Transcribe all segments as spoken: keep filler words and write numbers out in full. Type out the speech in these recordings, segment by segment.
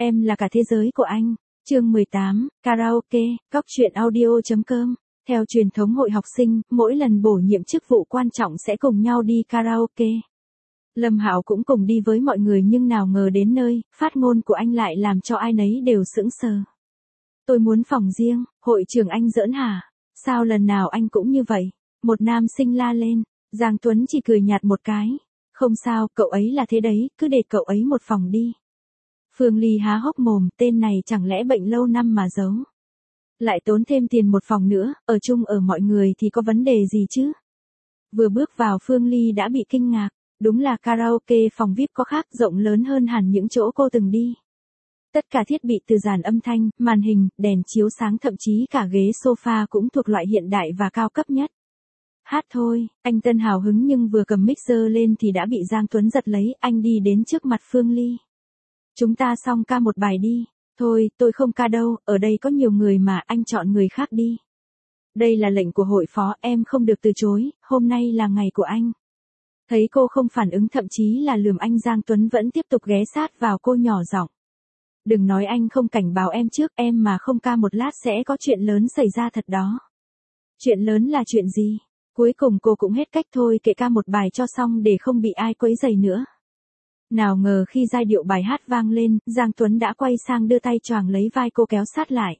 Em là cả thế giới của anh. Chương mười tám, Karaoke, Cóc truyện audio chấm com. Theo truyền thống hội học sinh, mỗi lần bổ nhiệm chức vụ quan trọng sẽ cùng nhau đi karaoke. Lâm Hạo cũng cùng đi với mọi người nhưng nào ngờ đến nơi, phát ngôn của anh lại làm cho ai nấy đều sững sờ. Tôi muốn phòng riêng, hội trưởng anh giỡn hả? Sao lần nào anh cũng như vậy? Một nam sinh la lên, Giang Tuấn chỉ cười nhạt một cái. Không sao, cậu ấy là thế đấy, cứ để cậu ấy một phòng đi. Phương Ly há hốc mồm, tên này chẳng lẽ bệnh lâu năm mà giấu. Lại tốn thêm tiền một phòng nữa, ở chung ở mọi người thì có vấn đề gì chứ? Vừa bước vào Phương Ly đã bị kinh ngạc, đúng là karaoke phòng vi ai pi có khác rộng lớn hơn hẳn những chỗ cô từng đi. Tất cả thiết bị từ dàn âm thanh, màn hình, đèn chiếu sáng thậm chí cả ghế sofa cũng thuộc loại hiện đại và cao cấp nhất. Hát thôi, anh Tân hào hứng nhưng vừa cầm mixer lên thì đã bị Giang Tuấn giật lấy, anh đi đến trước mặt Phương Ly. Chúng ta xong ca một bài đi. Thôi, tôi không ca đâu, ở đây có nhiều người mà, anh chọn người khác đi. Đây là lệnh của hội phó, em không được từ chối, hôm nay là ngày của anh. Thấy cô không phản ứng thậm chí là lườm anh, Giang Tuấn vẫn tiếp tục ghé sát vào cô nhỏ giọng. Đừng nói anh không cảnh báo em trước, em mà không ca một lát sẽ có chuyện lớn xảy ra thật đó. Chuyện lớn là chuyện gì? Cuối cùng cô cũng hết cách thôi, kệ ca một bài cho xong để không bị ai quấy rầy nữa. Nào ngờ khi giai điệu bài hát vang lên, Giang Tuấn đã quay sang đưa tay choàng lấy vai cô kéo sát lại.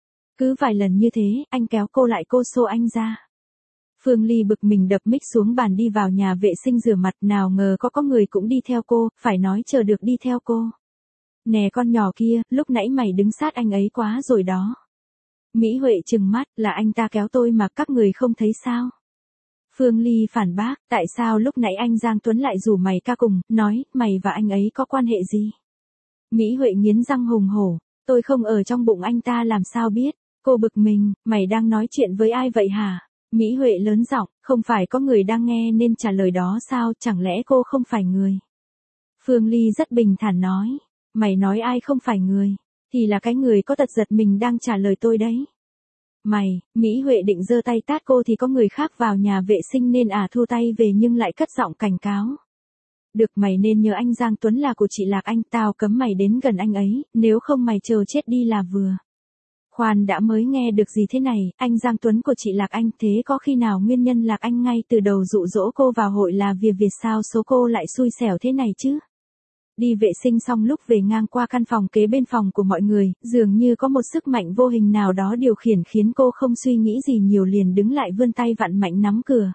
Cứ vài lần như thế, anh kéo cô lại, cô xô anh ra. Phương Ly bực mình đập mic xuống bàn đi vào nhà vệ sinh rửa mặt, nào ngờ có có người cũng đi theo cô, phải nói chờ được đi theo cô. Nè con nhỏ kia, lúc nãy mày đứng sát anh ấy quá rồi đó. Mỹ Huệ trừng mắt, là anh ta kéo tôi mà các người không thấy sao? Phương Ly phản bác, tại sao lúc nãy anh Giang Tuấn lại rủ mày ca cùng, nói, mày và anh ấy có quan hệ gì? Mỹ Huệ nghiến răng hùng hổ, tôi không ở trong bụng anh ta làm sao biết? Cô bực mình, mày đang nói chuyện với ai vậy hả? Mỹ Huệ lớn giọng, không phải có người đang nghe nên trả lời đó sao, chẳng lẽ cô không phải người? Phương Ly rất bình thản nói, mày nói ai không phải người, thì là cái người có tật giật mình đang trả lời tôi đấy. Mày, Mỹ Huệ định giơ tay tát cô thì có người khác vào nhà vệ sinh nên à thu tay về nhưng lại cất giọng cảnh cáo. Được, mày nên nhớ anh Giang Tuấn là của chị Lạc Anh, tao cấm mày đến gần anh ấy, nếu không mày chờ chết đi là vừa. Khoan đã, mới nghe được gì thế này, anh Giang Tuấn của chị Lạc Anh, thế có khi nào nguyên nhân Lạc Anh ngay từ đầu dụ dỗ cô vào hội là vì việc sao số cô lại xui xẻo thế này chứ? Đi vệ sinh xong lúc về ngang qua căn phòng kế bên phòng của mọi người, dường như có một sức mạnh vô hình nào đó điều khiển khiến cô không suy nghĩ gì nhiều liền đứng lại vươn tay vặn mạnh nắm cửa.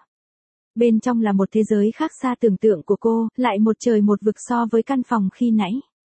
Bên trong là một thế giới khác xa tưởng tượng của cô, lại một trời một vực so với căn phòng khi nãy.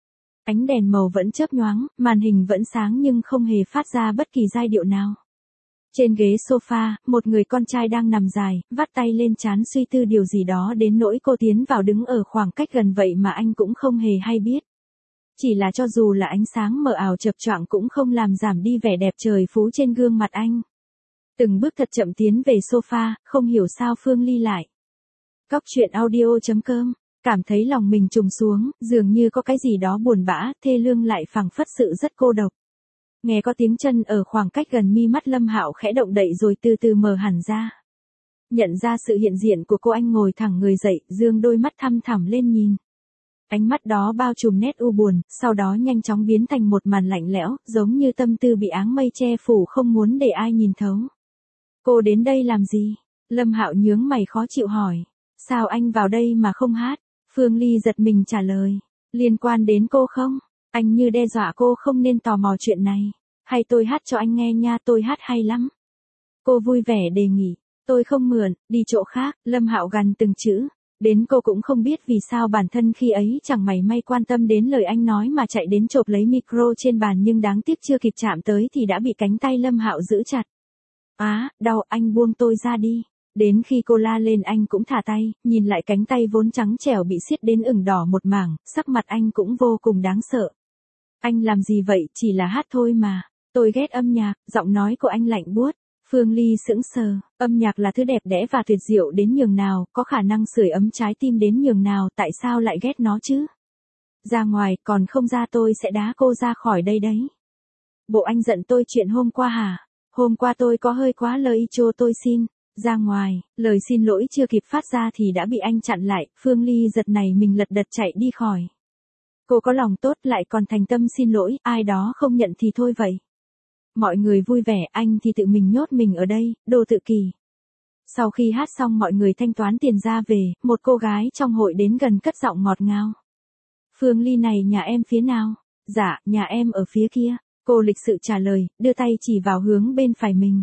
Ánh đèn màu vẫn chớp nhoáng, màn hình vẫn sáng nhưng không hề phát ra bất kỳ giai điệu nào. Trên ghế sofa, một người con trai đang nằm dài, vắt tay lên trán suy tư điều gì đó đến nỗi cô tiến vào đứng ở khoảng cách gần vậy mà anh cũng không hề hay biết. Chỉ là cho dù là ánh sáng mờ ảo chập choạng cũng không làm giảm đi vẻ đẹp trời phú trên gương mặt anh. Từng bước thật chậm tiến về sofa, không hiểu sao Phương Ly lại. Cóc truyện audio chấm com, cảm thấy lòng mình trùng xuống, dường như có cái gì đó buồn bã, thê lương lại phảng phất sự rất cô độc. Nghe có tiếng chân ở khoảng cách gần, mi mắt Lâm Hạo khẽ động đậy rồi từ từ mở hẳn ra. Nhận ra sự hiện diện của cô, anh ngồi thẳng người dậy, dương đôi mắt thăm thẳm lên nhìn. Ánh mắt đó bao trùm nét u buồn, sau đó nhanh chóng biến thành một màn lạnh lẽo, giống như tâm tư bị áng mây che phủ không muốn để ai nhìn thấu. Cô đến đây làm gì? Lâm Hạo nhướng mày khó chịu hỏi. Sao anh vào đây mà không hát? Phương Ly giật mình trả lời. Liên quan đến cô không? Anh như đe dọa cô không nên tò mò chuyện này. Hay tôi hát cho anh nghe nha, tôi hát hay lắm. Cô vui vẻ đề nghị. Tôi không mượn, đi chỗ khác. Lâm Hạo gằn từng chữ. Đến cô cũng không biết vì sao bản thân khi ấy chẳng mảy may quan tâm đến lời anh nói mà chạy đến chộp lấy micro trên bàn, nhưng đáng tiếc chưa kịp chạm tới thì đã bị cánh tay Lâm Hạo giữ chặt. Á, đau, anh buông tôi ra đi. Đến khi cô la lên anh cũng thả tay, nhìn lại cánh tay vốn trắng trẻo bị siết đến ửng đỏ một mảng, sắc mặt anh cũng vô cùng đáng sợ. Anh làm gì vậy, chỉ là hát thôi mà. Tôi ghét âm nhạc, giọng nói của anh lạnh buốt. Phương Ly sững sờ, âm nhạc là thứ đẹp đẽ và tuyệt diệu đến nhường nào, có khả năng sưởi ấm trái tim đến nhường nào, tại sao lại ghét nó chứ? Ra ngoài, còn không ra tôi sẽ đá cô ra khỏi đây đấy. Bộ anh giận tôi chuyện hôm qua hả? Hôm qua tôi có hơi quá lời, cho tôi xin. Ra ngoài, lời xin lỗi chưa kịp phát ra thì đã bị anh chặn lại, Phương Ly giật này mình lật đật chạy đi khỏi. Cô có lòng tốt lại còn thành tâm xin lỗi, ai đó không nhận thì thôi vậy. Mọi người vui vẻ, anh thì tự mình nhốt mình ở đây, đồ tự kỷ. Sau khi hát xong mọi người thanh toán tiền ra về, một cô gái trong hội đến gần cất giọng ngọt ngào. Phương Ly này nhà em phía nào? Dạ, nhà em ở phía kia. Cô lịch sự trả lời, đưa tay chỉ vào hướng bên phải mình.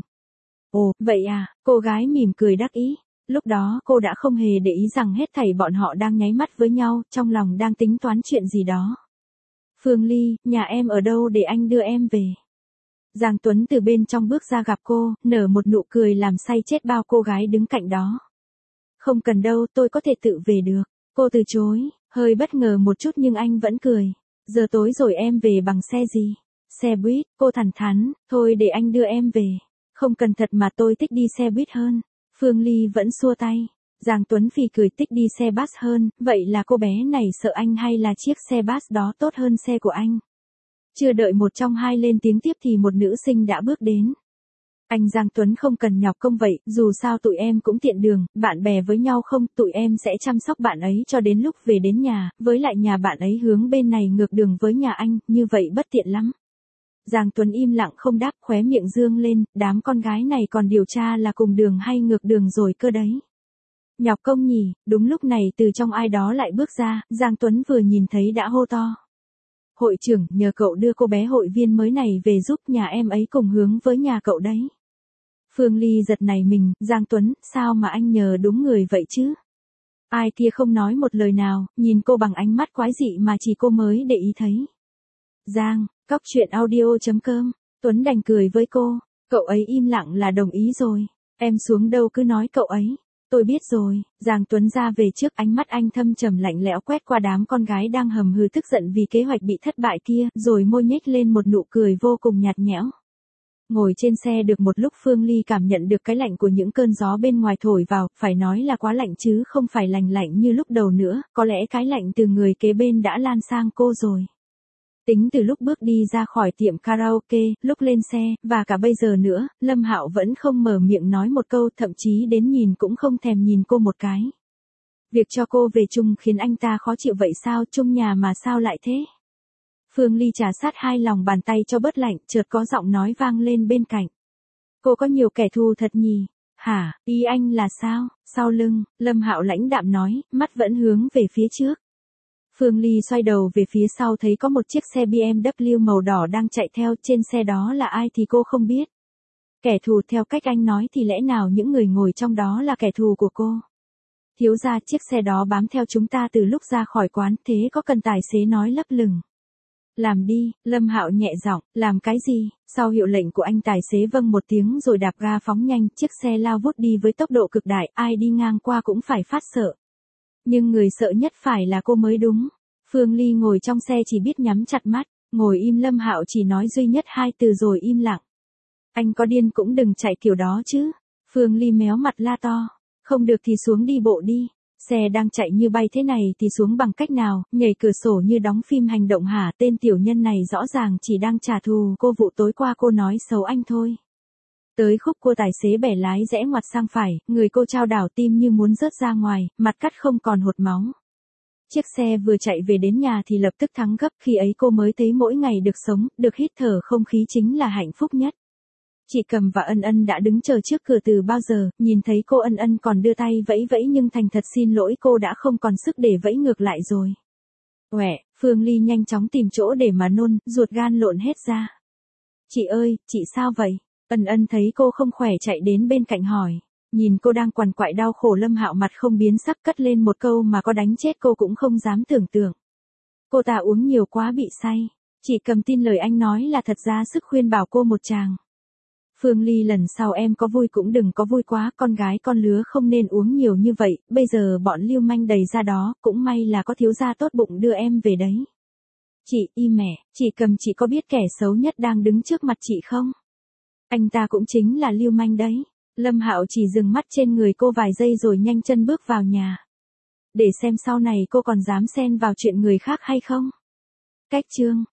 Ồ, vậy à, cô gái mỉm cười đắc ý. Lúc đó cô đã không hề để ý rằng hết thảy bọn họ đang nháy mắt với nhau, trong lòng đang tính toán chuyện gì đó. Phương Ly, nhà em ở đâu để anh đưa em về? Giang Tuấn từ bên trong bước ra gặp cô, nở một nụ cười làm say chết bao cô gái đứng cạnh đó. Không cần đâu, tôi có thể tự về được. Cô từ chối, hơi bất ngờ một chút nhưng anh vẫn cười. Giờ tối rồi em về bằng xe gì? Xe buýt, cô thẳng thắn, thôi để anh đưa em về. Không cần thật mà tôi thích đi xe buýt hơn. Phương Ly vẫn xua tay. Giang Tuấn phì cười thích đi xe bus hơn, vậy là cô bé này sợ anh hay là chiếc xe bus đó tốt hơn xe của anh? Chưa đợi một trong hai lên tiếng tiếp thì một nữ sinh đã bước đến. Anh Giang Tuấn không cần nhọc công vậy, dù sao tụi em cũng tiện đường, bạn bè với nhau không, tụi em sẽ chăm sóc bạn ấy cho đến lúc về đến nhà, với lại nhà bạn ấy hướng bên này ngược đường với nhà anh, như vậy bất tiện lắm. Giang Tuấn im lặng không đáp, khóe miệng dương lên, đám con gái này còn điều tra là cùng đường hay ngược đường rồi cơ đấy. Nhọc công nhỉ, đúng lúc này từ trong ai đó lại bước ra, Giang Tuấn vừa nhìn thấy đã hô to. Hội trưởng, nhờ cậu đưa cô bé hội viên mới này về giúp, nhà em ấy cùng hướng với nhà cậu đấy. Phương Ly giật nảy mình, Giang Tuấn, sao mà anh nhờ đúng người vậy chứ? Ai kia không nói một lời nào, nhìn cô bằng ánh mắt quái dị mà chỉ cô mới để ý thấy. Giang, cóc truyện audio chấm com, Tuấn đành cười với cô, cậu ấy im lặng là đồng ý rồi, em xuống đâu cứ nói cậu ấy. Tôi biết rồi, Giang Tuấn ra về trước, ánh mắt anh thâm trầm lạnh lẽo quét qua đám con gái đang hầm hừ tức giận vì kế hoạch bị thất bại kia, rồi môi nhếch lên một nụ cười vô cùng nhạt nhẽo. Ngồi trên xe được một lúc Phương Ly cảm nhận được cái lạnh của những cơn gió bên ngoài thổi vào, phải nói là quá lạnh chứ không phải lành lạnh như lúc đầu nữa, có lẽ cái lạnh từ người kế bên đã lan sang cô rồi. Tính từ lúc bước đi ra khỏi tiệm karaoke, lúc lên xe, và cả bây giờ nữa, Lâm Hạo vẫn không mở miệng nói một câu, thậm chí đến nhìn cũng không thèm nhìn cô một cái. Việc cho cô về chung khiến anh ta khó chịu vậy sao, chung nhà mà sao lại thế? Phương Ly trà sát hai lòng bàn tay cho bớt lạnh, chợt có giọng nói vang lên bên cạnh. Cô có nhiều kẻ thù thật nhỉ? Hả, ý anh là sao? Sau lưng, Lâm Hạo lãnh đạm nói, mắt vẫn hướng về phía trước. Phương Ly xoay đầu về phía sau thấy có một chiếc xe bê em vê màu đỏ đang chạy theo, trên xe đó là ai thì cô không biết. Kẻ thù theo cách anh nói thì lẽ nào những người ngồi trong đó là kẻ thù của cô? Thiếu ra chiếc xe đó bám theo chúng ta từ lúc ra khỏi quán, thế có cần tài xế nói lấp lửng. Làm đi, Lâm Hạo nhẹ giọng, làm cái gì? Sau hiệu lệnh của anh tài xế vâng một tiếng rồi đạp ga phóng nhanh, chiếc xe lao vút đi với tốc độ cực đại, ai đi ngang qua cũng phải phát sợ. Nhưng người sợ nhất phải là cô mới đúng. Phương Ly ngồi trong xe chỉ biết nhắm chặt mắt, ngồi im. Lâm Hạo chỉ nói duy nhất hai từ rồi im lặng. Anh có điên cũng đừng chạy kiểu đó chứ. Phương Ly méo mặt la to. Không được thì xuống đi bộ đi. Xe đang chạy như bay thế này thì xuống bằng cách nào, nhảy cửa sổ như đóng phim hành động hả? Tên tiểu nhân này rõ ràng chỉ đang trả thù cô vụ tối qua cô nói xấu anh thôi. Tới khúc cô tài xế bẻ lái rẽ ngoặt sang phải, người cô trao đảo tim như muốn rớt ra ngoài, mặt cắt không còn hột máu. Chiếc xe vừa chạy về đến nhà thì lập tức thắng gấp, khi ấy cô mới thấy mỗi ngày được sống, được hít thở không khí chính là hạnh phúc nhất. Chị Cầm và Ân Ân đã đứng chờ trước cửa từ bao giờ, nhìn thấy cô Ân Ân còn đưa tay vẫy vẫy nhưng thành thật xin lỗi cô đã không còn sức để vẫy ngược lại rồi. Uể, Phương Ly nhanh chóng tìm chỗ để mà nôn, ruột gan lộn hết ra. Chị ơi, chị sao vậy? Ân Ân thấy cô không khỏe chạy đến bên cạnh hỏi. Nhìn cô đang quằn quại đau khổ, Lâm Hạo mặt không biến sắc cất lên một câu mà có đánh chết cô cũng không dám tưởng tượng. Cô ta uống nhiều quá bị say. Chị Cầm tin lời anh nói là thật, ra sức khuyên bảo cô một tràng. Phương Ly, lần sau em có vui cũng đừng có vui quá, con gái con lứa không nên uống nhiều như vậy, bây giờ bọn lưu manh đầy ra đó, cũng may là có thiếu gia tốt bụng đưa em về đấy. Chị, y mẹ, chị Cầm, chị có biết kẻ xấu nhất đang đứng trước mặt chị không? Anh ta cũng chính là lưu manh đấy. Lâm Hạo chỉ dừng mắt trên người cô vài giây rồi nhanh chân bước vào nhà. Để xem sau này cô còn dám xen vào chuyện người khác hay không. Cách chương